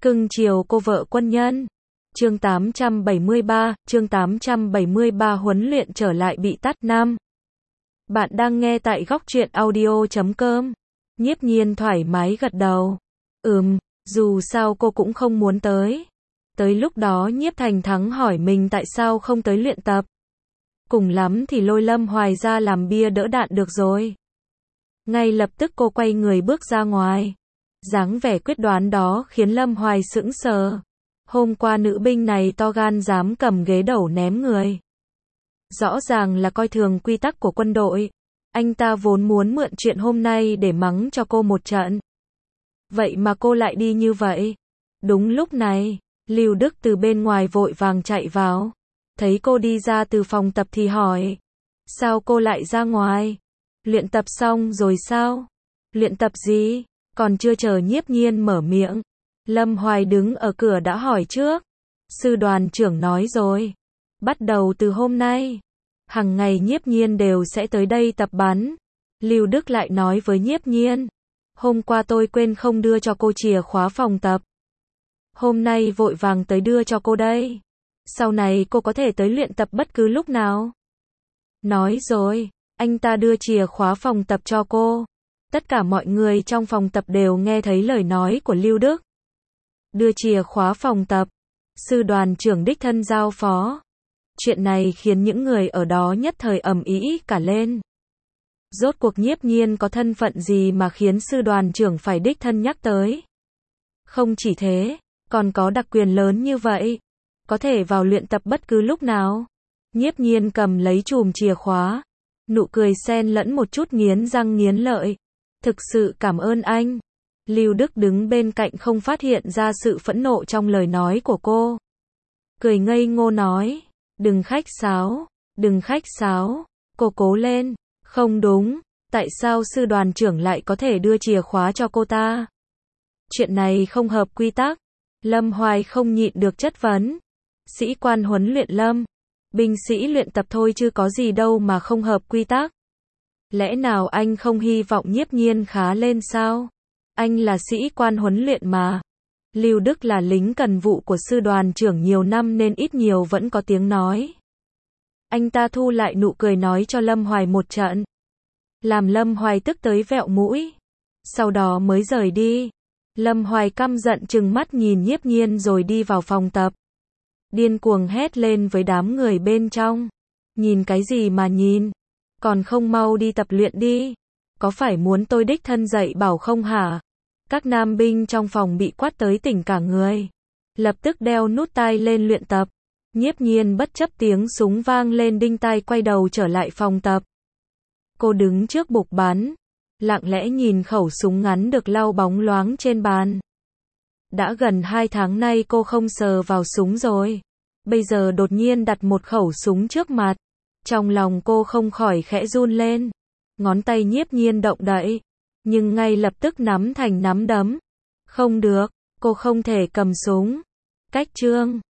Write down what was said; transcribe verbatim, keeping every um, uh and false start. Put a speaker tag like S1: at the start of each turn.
S1: Cưng chiều cô vợ quân nhân. Chương tám trăm bảy mươi ba, chương tám trăm bảy mươi ba huấn luyện trở lại bị tắt năm. Bạn đang nghe tại góc truyện audio chấm com. Nhiếp Nhiên thoải mái gật đầu. Ừm, dù sao cô cũng không muốn tới. Tới lúc đó Nhiếp Thành Thắng hỏi mình tại sao không tới luyện tập. Cùng lắm thì lôi Lâm Hoài ra làm bia đỡ đạn được rồi. Ngay lập tức cô quay người bước ra ngoài. Dáng vẻ quyết đoán đó khiến Lâm Hoài sững sờ. Hôm qua nữ binh này to gan dám cầm ghế đầu ném người. Rõ ràng là coi thường quy tắc của quân đội. Anh ta vốn muốn mượn chuyện hôm nay để mắng cho cô một trận. Vậy mà cô lại đi như vậy. Đúng lúc này, Lưu Đức từ bên ngoài vội vàng chạy vào. Thấy cô đi ra từ phòng tập thì hỏi. Sao cô lại ra ngoài? Luyện tập xong rồi sao? Luyện tập gì? Còn chưa chờ Nhiếp Nhiên mở miệng. Lâm Hoài đứng ở cửa đã hỏi trước. Sư đoàn trưởng nói rồi. Bắt đầu từ hôm nay, hằng ngày Nhiếp Nhiên đều sẽ tới đây tập bắn. Lưu Đức lại nói với Nhiếp Nhiên. Hôm qua tôi quên không đưa cho cô chìa khóa phòng tập. Hôm nay vội vàng tới đưa cho cô đây. Sau này cô có thể tới luyện tập bất cứ lúc nào. Nói rồi, anh ta đưa chìa khóa phòng tập cho cô. Tất cả mọi người trong phòng tập đều nghe thấy lời nói của Lưu Đức. Đưa chìa khóa phòng tập. Sư đoàn trưởng đích thân giao phó. Chuyện này khiến những người ở đó nhất thời ầm ĩ cả lên. Rốt cuộc Nhiếp Nhiên có thân phận gì mà khiến sư đoàn trưởng phải đích thân nhắc tới. Không chỉ thế, còn có đặc quyền lớn như vậy. Có thể vào luyện tập bất cứ lúc nào. Nhiếp Nhiên cầm lấy chùm chìa khóa. Nụ cười xen lẫn một chút nghiến răng nghiến lợi. Thực sự cảm ơn anh. Lưu Đức đứng bên cạnh không phát hiện ra sự phẫn nộ trong lời nói của cô. Cười ngây ngô nói. Đừng khách sáo, đừng khách sáo. Cô cố lên. Không đúng, tại sao sư đoàn trưởng lại có thể đưa chìa khóa cho cô ta? Chuyện này không hợp quy tắc. Lâm Hoài không nhịn được chất vấn. Sĩ quan huấn luyện Lâm. Binh sĩ luyện tập thôi chứ có gì đâu mà không hợp quy tắc. Lẽ nào anh không hy vọng Nhiếp Nhiên khá lên sao? Anh là sĩ quan huấn luyện mà. Lưu Đức là lính cần vụ của sư đoàn trưởng nhiều năm nên ít nhiều vẫn có tiếng nói. Anh ta thu lại nụ cười nói cho Lâm Hoài một trận. Làm Lâm Hoài tức tới vẹo mũi. Sau đó mới rời đi. Lâm Hoài căm giận trừng mắt nhìn Nhiếp Nhiên rồi đi vào phòng tập. Điên cuồng hét lên với đám người bên trong. Nhìn cái gì mà nhìn? Còn không mau đi tập luyện đi. Có phải muốn tôi đích thân dạy bảo không hả? Các nam binh trong phòng bị quát tới tỉnh cả người. Lập tức đeo nút tai lên luyện tập. Nhiếp Nhiên bất chấp tiếng súng vang lên đinh tai quay đầu trở lại phòng tập. Cô đứng trước bục bắn. Lặng lẽ nhìn khẩu súng ngắn được lau bóng loáng trên bàn. Đã gần hai tháng nay cô không sờ vào súng rồi. Bây giờ đột nhiên đặt một khẩu súng trước mặt. Trong lòng cô không khỏi khẽ run lên. Ngón tay Nhiếp Nhiên động đậy. Nhưng ngay lập tức nắm thành nắm đấm. Không được, cô không thể cầm súng. Cách chương